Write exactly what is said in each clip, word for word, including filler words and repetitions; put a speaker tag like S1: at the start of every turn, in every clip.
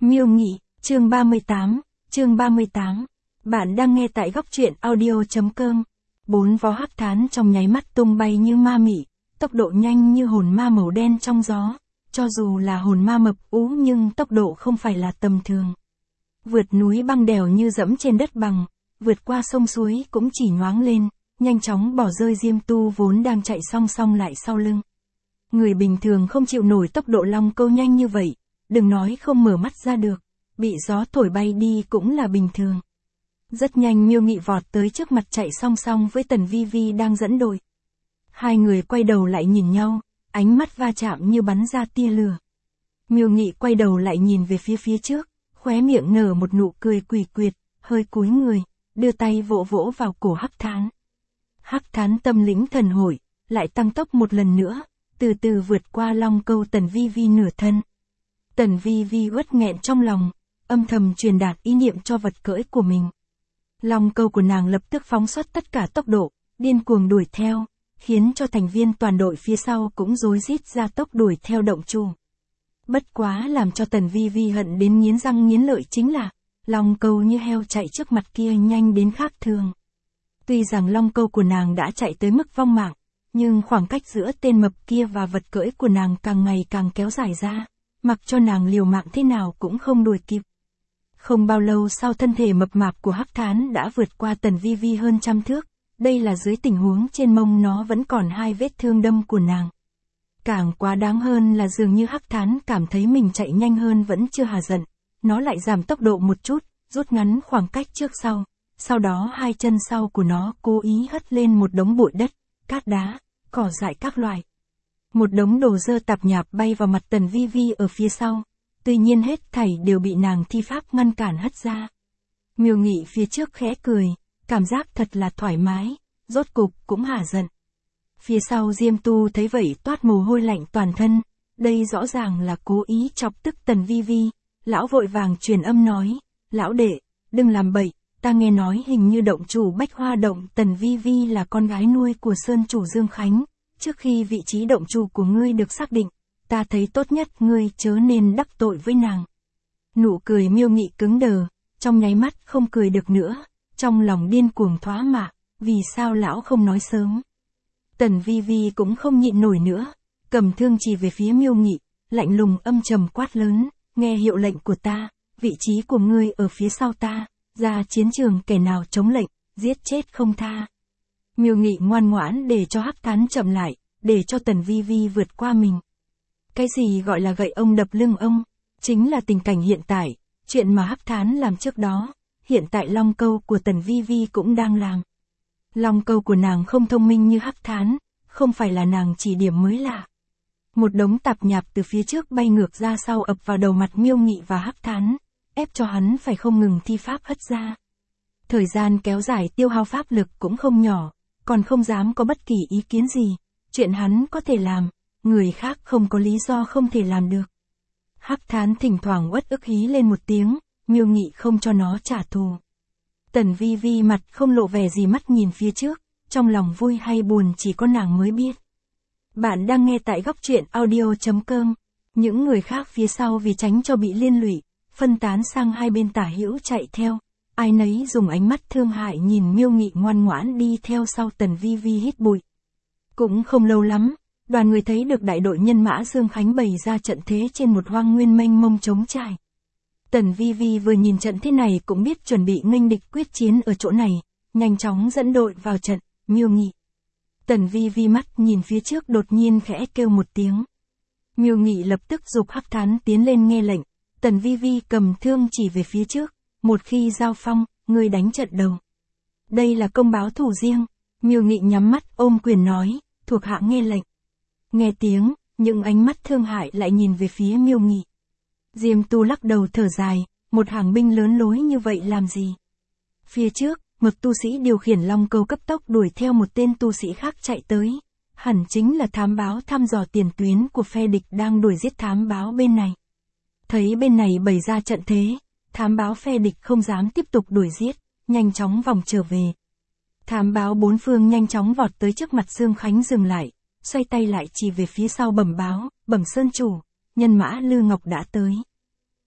S1: Miêu Nghị, chương ba mươi tám, chương ba mươi tám. Bạn đang nghe tại góc truyện audio.com. Bốn vó hắc thán trong nháy mắt tung bay như ma mị, tốc độ nhanh như hồn ma màu đen trong gió. Cho dù là hồn ma mập ú nhưng tốc độ không phải là tầm thường. Vượt núi băng đèo như dẫm trên đất bằng, vượt qua sông suối cũng chỉ nhoáng lên, nhanh chóng bỏ rơi Diêm Tu vốn đang chạy song song lại sau lưng. Người bình thường không chịu nổi tốc độ long câu nhanh như vậy, đừng nói không mở mắt ra được, bị gió thổi bay đi cũng là bình thường. Rất nhanh Miêu Nghị vọt tới trước mặt chạy song song với Tần Vi Vi đang dẫn đội. Hai người quay đầu lại nhìn nhau, ánh mắt va chạm như bắn ra tia lửa. Miêu Nghị quay đầu lại nhìn về phía phía trước, khóe miệng nở một nụ cười quỷ quyệt, hơi cúi người, đưa tay vỗ vỗ vào cổ hắc thán. Hắc thán tâm lĩnh thần hội, lại tăng tốc một lần nữa, từ từ vượt qua long câu Tần Vi Vi nửa thân. Tần Vi Vi uất nghẹn trong lòng, âm thầm truyền đạt ý niệm cho vật cưỡi của mình. Long câu của nàng lập tức phóng xuất tất cả tốc độ, điên cuồng đuổi theo, khiến cho thành viên toàn đội phía sau cũng rối rít ra tốc đuổi theo động chủ. Bất quá làm cho Tần Vi Vi hận đến nghiến răng nghiến lợi chính là, long câu như heo chạy trước mặt kia nhanh đến khác thường. Tuy rằng long câu của nàng đã chạy tới mức vong mạng, nhưng khoảng cách giữa tên mập kia và vật cưỡi của nàng càng ngày càng kéo dài ra, mặc cho nàng liều mạng thế nào cũng không đuổi kịp. Không bao lâu sau thân thể mập mạp của hắc thán đã vượt qua Tần Vi Vi hơn trăm thước, đây là dưới tình huống trên mông nó vẫn còn hai vết thương đâm của nàng. Càng quá đáng hơn là dường như hắc thán cảm thấy mình chạy nhanh hơn vẫn chưa hả giận, nó lại giảm tốc độ một chút, rút ngắn khoảng cách trước sau, sau đó hai chân sau của nó cố ý hất lên một đống bụi đất, cát đá, cỏ dại các loại. Một đống đồ dơ tạp nhạp bay vào mặt Tần Vi Vi ở phía sau, tuy nhiên hết thảy đều bị nàng thi pháp ngăn cản hất ra. Miêu Nghị phía trước khẽ cười, cảm giác thật là thoải mái, rốt cục cũng hả giận. Phía sau Diêm Tu thấy vậy toát mồ hôi lạnh toàn thân, đây rõ ràng là cố ý chọc tức Tần Vi Vi, lão vội vàng truyền âm nói, lão đệ, đừng làm bậy, ta nghe nói hình như động chủ Bách Hoa Động Tần Vi Vi là con gái nuôi của Sơn chủ Dương Khánh, trước khi vị trí động chủ của ngươi được xác định, ta thấy tốt nhất ngươi chớ nên đắc tội với nàng. Nụ cười Miêu Nghị cứng đờ, trong nháy mắt không cười được nữa, trong lòng điên cuồng thoá mạ, vì sao lão không nói sớm. Tần Vi Vi cũng không nhịn nổi nữa, cầm thương chỉ về phía Miêu Nghị, lạnh lùng âm trầm quát lớn, nghe hiệu lệnh của ta, vị trí của ngươi ở phía sau ta, ra chiến trường kẻ nào chống lệnh, giết chết không tha. Miêu Nghị ngoan ngoãn để cho hắc thán chậm lại, để cho Tần Vi Vi vượt qua mình. Cái gì gọi là gậy ông đập lưng ông, chính là tình cảnh hiện tại, chuyện mà hắc thán làm trước đó, hiện tại long câu của Tần Vi Vi cũng đang làm. Long câu của nàng không thông minh như hắc thán, không phải là nàng chỉ điểm mới lạ. Một đống tạp nhạp từ phía trước bay ngược ra sau ập vào đầu mặt Miêu Nghị và hắc thán, ép cho hắn phải không ngừng thi pháp hất ra. Thời gian kéo dài tiêu hao pháp lực cũng không nhỏ, còn không dám có bất kỳ ý kiến gì, chuyện hắn có thể làm, người khác không có lý do không thể làm được. Hắc thán thỉnh thoảng uất ức hí lên một tiếng, Miêu Nghị không cho nó trả thù. Tần Vi Vi mặt không lộ vẻ gì mắt nhìn phía trước, trong lòng vui hay buồn chỉ có nàng mới biết. Bạn đang nghe tại góc truyện audio.com, những người khác phía sau vì tránh cho bị liên lụy, phân tán sang hai bên tả hữu chạy theo, ai nấy dùng ánh mắt thương hại nhìn Miêu Nghị ngoan ngoãn đi theo sau Tần Vi Vi hít bụi. Cũng không lâu lắm, đoàn người thấy được đại đội nhân mã Dương Khánh bày ra trận thế trên một hoang nguyên mênh mông trống trải. Tần Vi Vi vừa nhìn trận thế này cũng biết chuẩn bị nghênh địch quyết chiến ở chỗ này, nhanh chóng dẫn đội vào trận. Miêu Nghị. Tần Vi Vi mắt nhìn phía trước đột nhiên khẽ kêu một tiếng. Miêu Nghị lập tức giục hắc thán tiến lên nghe lệnh. Tần Vi Vi cầm thương chỉ về phía trước, một khi giao phong, ngươi đánh trận đầu. Đây là công báo thủ riêng. Miêu Nghị nhắm mắt ôm quyền nói, thuộc hạ nghe lệnh. Nghe tiếng, những ánh mắt thương hại lại nhìn về phía Miêu Nghị. Diêm Tu lắc đầu thở dài, một hàng binh lớn lối như vậy làm gì? Phía trước, một tu sĩ điều khiển long câu cấp tốc đuổi theo một tên tu sĩ khác chạy tới, hẳn chính là thám báo thăm dò tiền tuyến của phe địch đang đuổi giết thám báo bên này. Thấy bên này bày ra trận thế, thám báo phe địch không dám tiếp tục đuổi giết, nhanh chóng vòng trở về. Thám báo bốn phương nhanh chóng vọt tới trước mặt Dương Khánh dừng lại, xoay tay lại chỉ về phía sau bẩm báo, bẩm Sơn chủ, nhân mã Lư Ngọc đã tới.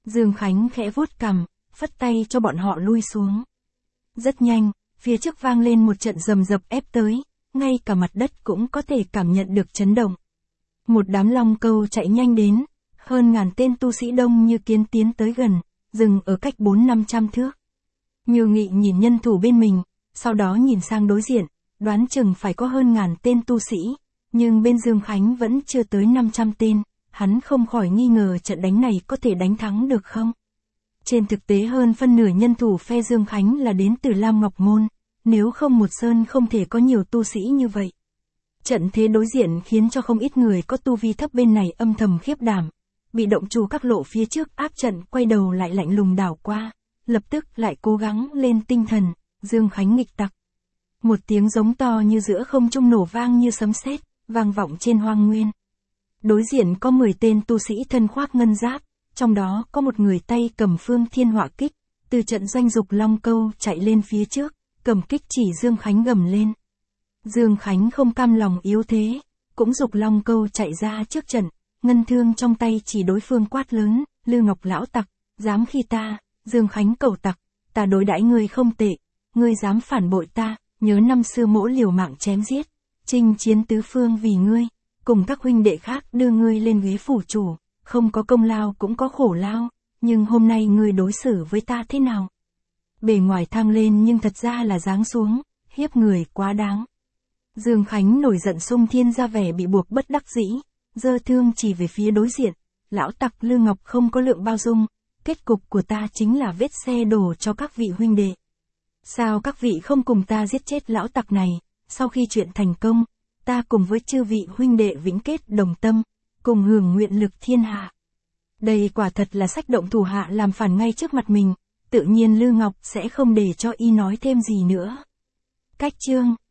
S1: Dương Khánh khẽ vuốt cằm, phất tay cho bọn họ lui xuống. Rất nhanh, phía trước vang lên một trận rầm rập ép tới, ngay cả mặt đất cũng có thể cảm nhận được chấn động. Một đám long câu chạy nhanh đến, hơn ngàn tên tu sĩ đông như kiến tiến tới gần, dừng ở cách bốn năm trăm thước. Như Nghị nhìn nhân thủ bên mình, sau đó nhìn sang đối diện, đoán chừng phải có hơn ngàn tên tu sĩ, nhưng bên Dương Khánh vẫn chưa tới năm trăm tên, hắn không khỏi nghi ngờ trận đánh này có thể đánh thắng được không. Trên thực tế hơn phân nửa nhân thủ phe Dương Khánh là đến từ Lam Ngọc Môn, nếu không một sơn không thể có nhiều tu sĩ như vậy. Trận thế đối diện khiến cho không ít người có tu vi thấp bên này âm thầm khiếp đảm, bị động chủ các lộ phía trước áp trận quay đầu lại lạnh lùng đảo qua, lập tức lại cố gắng lên tinh thần, Dương Khánh nghịch tặc. Một tiếng giống to như giữa không trung nổ vang như sấm sét, vang vọng trên hoang nguyên. Đối diện có mười tên tu sĩ thân khoác ngân giáp, trong đó có một người tay cầm phương thiên hỏa kích, từ trận doanh dục long câu chạy lên phía trước, cầm kích chỉ Dương Khánh gầm lên. Dương Khánh không cam lòng yếu thế, cũng dục long câu chạy ra trước trận, ngân thương trong tay chỉ đối phương quát lớn, Lư Ngọc lão tặc, dám khi ta, Dương Khánh cầu tặc, ta đối đãi ngươi không tệ, ngươi dám phản bội ta, nhớ năm xưa mỗ liều mạng chém giết, chinh chiến tứ phương vì ngươi, cùng các huynh đệ khác đưa ngươi lên ghế phủ chủ, không có công lao cũng có khổ lao, nhưng hôm nay ngươi đối xử với ta thế nào? Bề ngoài thăng lên nhưng thật ra là giáng xuống, hiếp người quá đáng. Dương Khánh nổi giận xung thiên ra vẻ bị buộc bất đắc dĩ, giơ thương chỉ về phía đối diện, lão tặc Lư Ngọc không có lượng bao dung, kết cục của ta chính là vết xe đổ cho các vị huynh đệ. Sao các vị không cùng ta giết chết lão tặc này, sau khi chuyện thành công, ta cùng với chư vị huynh đệ vĩnh kết đồng tâm, cùng hưởng nguyện lực thiên hạ. Đây quả thật là sách động thủ hạ làm phản ngay trước mặt mình, tự nhiên Lư Ngọc sẽ không để cho y nói thêm gì nữa. Cách chương